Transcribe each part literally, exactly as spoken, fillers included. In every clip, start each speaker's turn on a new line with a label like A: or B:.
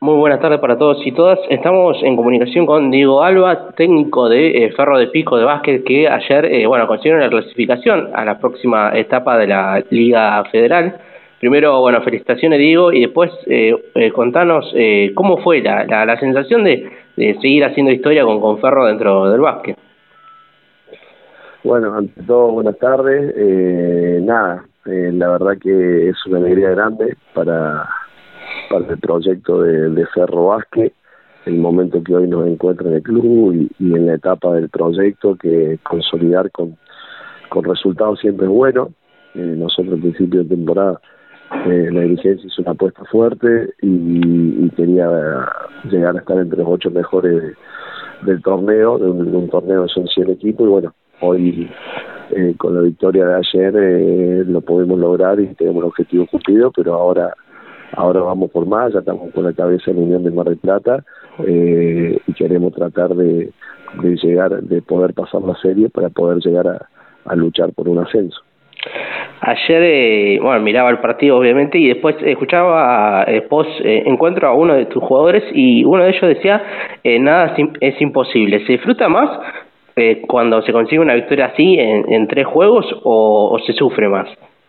A: Muy buenas tardes para todos y todas. Estamos en comunicación con Diego Alba, técnico de eh, Ferro de Pico de básquet, que ayer eh, bueno, consiguieron la clasificación a la próxima etapa de la Liga Federal. Primero, bueno, felicitaciones, Diego, y después eh, eh, contanos eh, cómo fue la, la, la sensación de, de seguir haciendo historia con, con Ferro dentro del básquet.
B: Bueno, ante todo, buenas tardes. Eh, nada, eh, la verdad que es una alegría grande para, para el proyecto de, de Ferro Básquet, el momento que hoy nos encuentra en el club y, y en la etapa del proyecto, que consolidar con, con resultados siempre es bueno. Eh, nosotros al principio de temporada eh, la dirigencia hizo una apuesta fuerte y, y quería llegar a estar entre los ocho mejores de, del torneo, de un, de un torneo de son cien equipos, y bueno, hoy eh, con la victoria de ayer eh, lo podemos lograr y tenemos el objetivo cumplido, pero ahora ahora vamos por más, ya estamos con la cabeza en la Unión del Mar del Plata eh, y queremos tratar de, de llegar, de poder pasar la serie para poder llegar a, a luchar por un ascenso.
A: Ayer, eh, bueno, miraba el partido obviamente y después escuchaba eh, post eh, encuentro a uno de tus jugadores y uno de ellos decía eh, nada es imposible. ¿Se disfruta más eh, cuando se consigue una victoria así en, en tres juegos o, o se sufre más?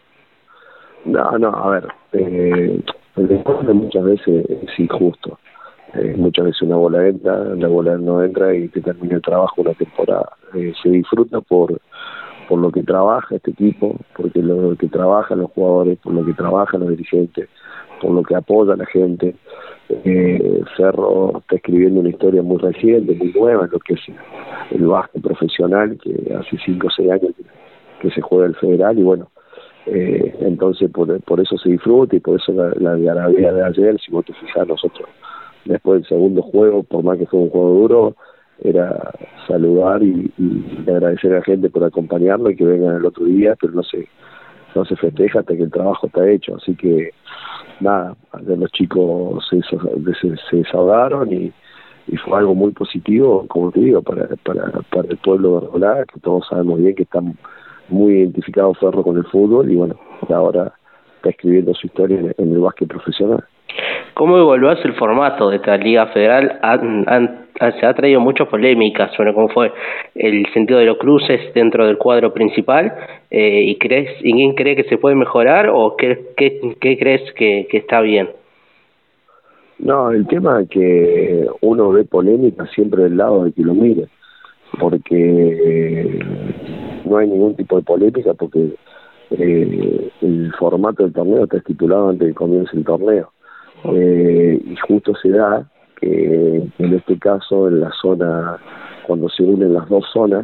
B: No, no, a ver, eh, el deporte muchas veces es injusto. Eh, muchas veces una bola entra, la bola no entra y te termina el trabajo una temporada. Eh, se disfruta por por lo que trabaja este equipo, porque lo que trabajan los jugadores, por lo que trabajan los dirigentes, por lo que apoya la gente. Eh, Ferro está escribiendo una historia muy reciente, muy nueva en lo que es el básquet profesional, que hace cinco o seis años que, que se juega el federal, y bueno, eh, entonces por, por eso se disfruta y por eso la, la algarabía de ayer. Si vos te fijás, nosotros después del segundo juego, por más que fue un juego duro, era saludar y, y agradecer a la gente por acompañarlo y que vengan el otro día, pero no se no se festeja hasta que el trabajo está hecho. Así que nada, ayer los chicos se, se, se desahogaron y, y fue algo muy positivo, como te digo, para para, para el pueblo de Arbolá, que todos sabemos bien que están muy identificados Ferro con el fútbol y bueno, ahora está escribiendo su historia en, en el básquet profesional.
A: ¿Cómo evaluás el formato de esta Liga Federal? Han, han, se ha traído muchas polémicas sobre cómo fue el sentido de los cruces dentro del cuadro principal. Eh, ¿Y crees, y quién cree que se puede mejorar o qué, qué, qué crees que, que está bien?
B: No, el tema es que uno ve polémica siempre del lado de que lo mire, porque no hay ningún tipo de polémica, porque eh, el formato del torneo está estipulado antes de que comience el torneo. Eh, y justo se da que en este caso en la zona, cuando se unen las dos zonas,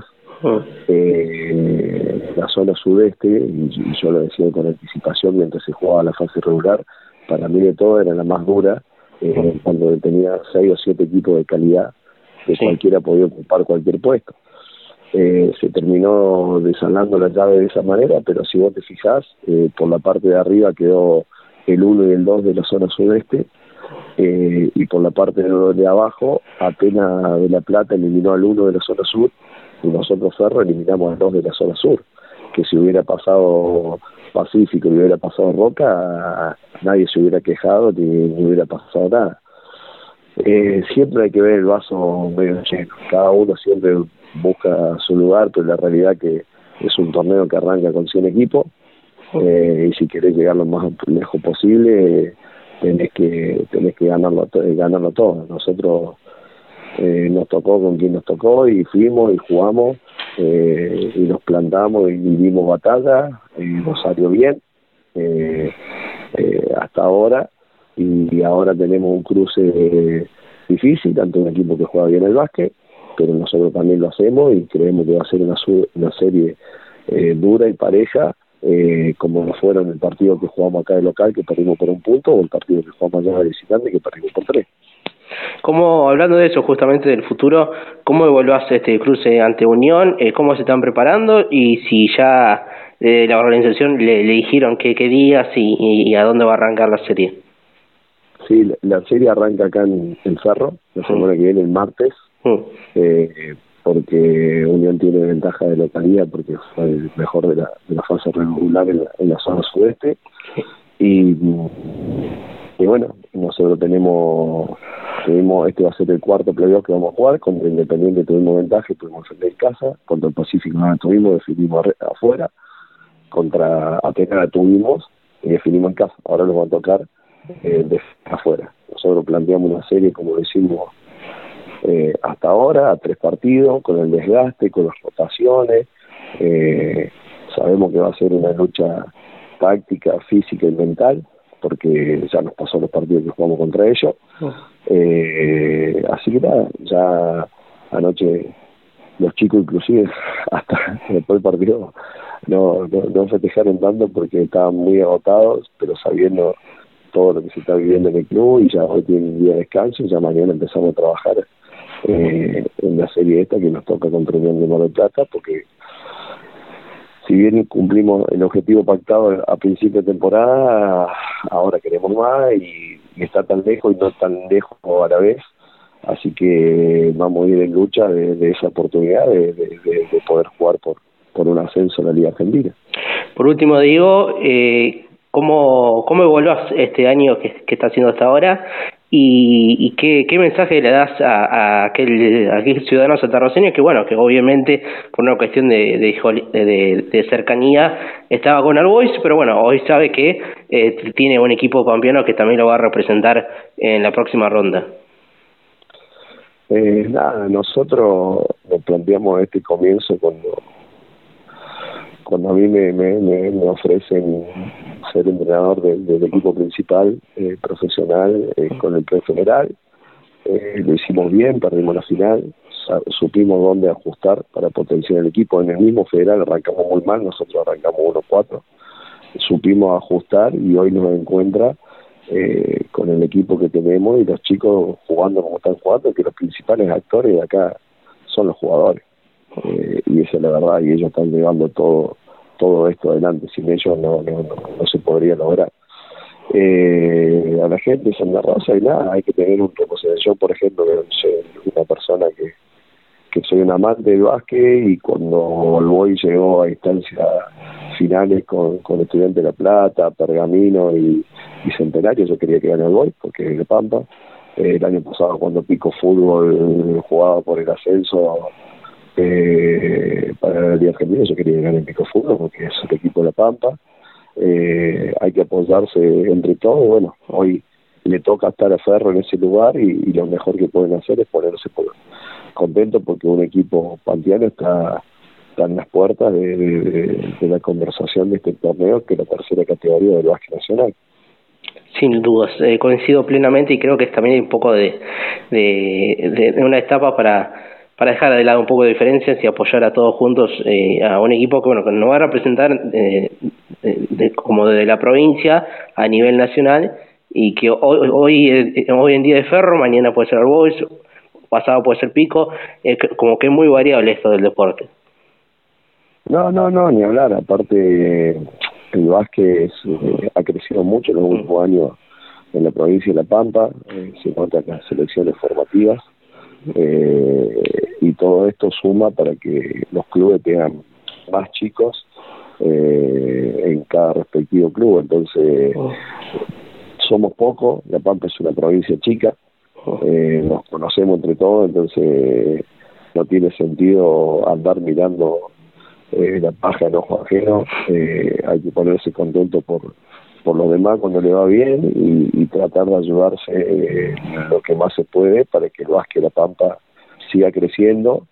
B: eh, la zona sudeste, y, y yo lo decía con anticipación mientras se jugaba la fase regular, para mí de todo era la más dura, eh, cuando tenía seis o siete equipos de calidad que sí. Cualquiera podía ocupar cualquier puesto. Eh, se terminó desalando la llave de esa manera, pero si vos te fijás, eh, por la parte de arriba quedó el uno y el dos de la zona sudeste, eh, y por la parte de, de abajo, apenas de La Plata eliminó al uno de la zona sur, y nosotros Ferro eliminamos al dos de la zona sur, que si hubiera pasado Pacífico y hubiera pasado Roca, nadie se hubiera quejado ni, ni hubiera pasado nada. Eh, siempre hay que ver el vaso medio lleno, cada uno siempre busca su lugar, pero la realidad que es un torneo que arranca con cien equipos, Eh, y si querés llegar lo más lejos posible, eh, tenés que tenés que ganarlo, ganarlo todo. Nosotros eh, nos tocó con quien nos tocó y fuimos y jugamos eh, y nos plantamos y dimos batalla, y nos salió bien eh, eh, hasta ahora, y, y ahora tenemos un cruce eh, difícil, tanto un equipo que juega bien el básquet, pero nosotros también lo hacemos y creemos que va a ser una, una serie eh, dura y pareja, Eh, como lo fueron el partido que jugamos acá de local, que perdimos por un punto, o el partido que jugamos allá de visitante, que perdimos por tres.
A: ¿Cómo, hablando de eso, justamente del futuro, cómo evaluás este cruce ante Unión? Eh, ¿Cómo se están preparando? Y si ya eh, la organización le, le dijeron qué, qué días y, y, y a dónde va a arrancar la serie.
B: Sí, la, la serie arranca acá en, en Ferro, la semana mm. que viene, el martes, mm. eh, porque Unión tiene ventaja de localidad porque fue el mejor de la, de la fase regular en la, en la zona sudeste, y, y bueno, nosotros tenemos, tuvimos, este va a ser el cuarto playoff que vamos a jugar. Contra Independiente tuvimos ventaja, tuvimos defender en casa. Contra el Pacífico no la tuvimos, definimos afuera. Contra Atenas la tuvimos y definimos en casa. Ahora nos va a tocar eh, de afuera. Nosotros planteamos una serie, como decimos, eh, hasta ahora, a tres partidos, con el desgaste, con las rotaciones. Eh, sabemos que va a ser una lucha táctica, física y mental, porque ya nos pasó los partidos que jugamos contra ellos. Eh, así que nada, ya anoche los chicos inclusive hasta después del partido no, no, no festejaron tanto porque estaban muy agotados, pero sabiendo todo lo que se está viviendo en el club, y ya hoy tienen un día de descanso, y ya mañana empezamos a trabajar eh, en la serie esta que nos toca contra Unión de Mar del Plata, porque si bien cumplimos el objetivo pactado a principio de temporada, ahora queremos más, y, y está tan lejos y no tan lejos a la vez, así que vamos a ir en lucha de, de esa oportunidad de, de, de, de poder jugar por, por un ascenso a la Liga Argentina.
A: Por último, Diego, eh, ¿cómo, cómo evaluás este año que, que está haciendo hasta ahora? ¿Y, y qué, qué mensaje le das a, a, aquel, a aquel ciudadano santarroceño que, bueno, que obviamente por una cuestión de, de, de, de cercanía estaba con All Boys, pero bueno, hoy sabe que eh, tiene un equipo pampeano que también lo va a representar en la próxima ronda?
B: Eh, nada, nosotros nos planteamos este comienzo cuando cuando a mí me, me, me, me ofrecen ser entrenador de, del equipo principal, eh, profesional, eh, con el pre-federal. Eh, lo hicimos bien, perdimos la final, supimos dónde ajustar para potenciar el equipo. En el mismo federal arrancamos muy mal, nosotros arrancamos uno cuatro, supimos ajustar y hoy nos encuentra eh, con el equipo que tenemos y los chicos jugando como están jugando, que los principales actores de acá son los jugadores. Eh, y esa es la verdad, y ellos están llevando todo todo esto adelante. Sin ellos no no, no, no se podría lograr. Eh, a la gente de Santa Rosa y nada, hay que tener un representante. Yo, por ejemplo, soy una persona que, que soy un amante del básquet, y cuando el Boy llegó a instancias finales con, con Estudiantes de La Plata, Pergamino y, y Centenario, yo quería que gane el Boy, porque es de Pampa. Eh, el año pasado, cuando Pico Fútbol jugaba por el ascenso Eh, para la Liga Argentina, yo quería ganar en Pico Fútbol porque es el equipo de La Pampa. Eh, hay que apoyarse entre todos. Bueno, hoy le toca estar a Ferro en ese lugar, y, y lo mejor que pueden hacer es ponerse por, contento porque un equipo panteano está, está en las puertas de, de, de, de la conversación de este torneo, que es la tercera categoría del básquet nacional.
A: Sin dudas, eh, coincido plenamente, y creo que es también un poco de, de, de una etapa para para dejar de lado un poco de diferencias y apoyar a todos juntos eh, a un equipo que, bueno, que nos va a representar eh, de, de, como de la provincia a nivel nacional, y que hoy hoy, eh, hoy en día es Ferro, mañana puede ser All Boys, pasado puede ser Pico, eh, como que es muy variable esto del deporte.
B: No, no, no, ni hablar. Aparte, el básquet es, eh, ha crecido mucho en los últimos años en la provincia de La Pampa, eh, se notan las selecciones formativas. Eh, y todo esto suma para que los clubes tengan más chicos eh, en cada respectivo club. Entonces oh. somos pocos, La Pampa es una provincia chica, eh, nos conocemos entre todos, entonces no tiene sentido andar mirando eh, la paja en ojo ajeno. Eh, hay que ponerse contento por por los demás cuando le va bien, y, y tratar de ayudarse eh, lo que más se puede para que el básquet de La Pampa siga creciendo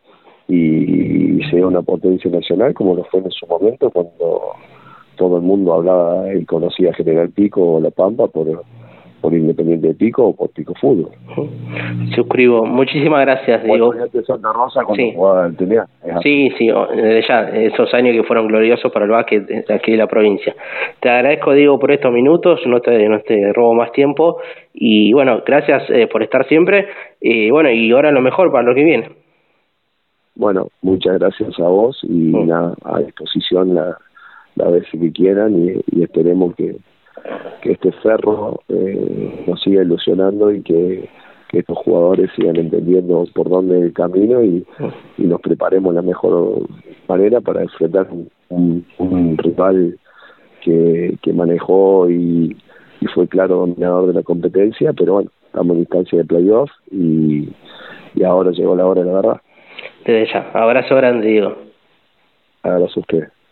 B: y sea una potencia nacional, como lo fue en su momento cuando todo el mundo hablaba y conocía a General Pico o La Pampa por, por Independiente de Pico o por Pico Fútbol.
A: Suscribo. Muchísimas gracias, Diego.
B: Bueno, ya Santa Rosa cuando
A: sí.
B: jugaba el T N A.
A: Sí, sí, desde ya, esos años que fueron gloriosos para el básquet de aquí de la provincia. Te agradezco, Diego, por estos minutos, no te, no te robo más tiempo, y bueno, gracias eh, por estar siempre, y bueno, y ahora lo mejor para lo que viene.
B: Bueno, muchas gracias a vos, y mm. nada, a disposición la, la vez que quieran, y, y esperemos que, que este Ferro eh, nos siga ilusionando, y que que estos jugadores sigan entendiendo por dónde es el camino, y, y nos preparemos de la mejor manera para enfrentar un, un, un rival que, que manejó y, y fue claro dominador de la competencia, pero bueno, estamos en instancia de playoff y, y ahora llegó la hora de la verdad.
A: Desde ya, abrazo grande, Diego.
B: Abrazo a ustedes.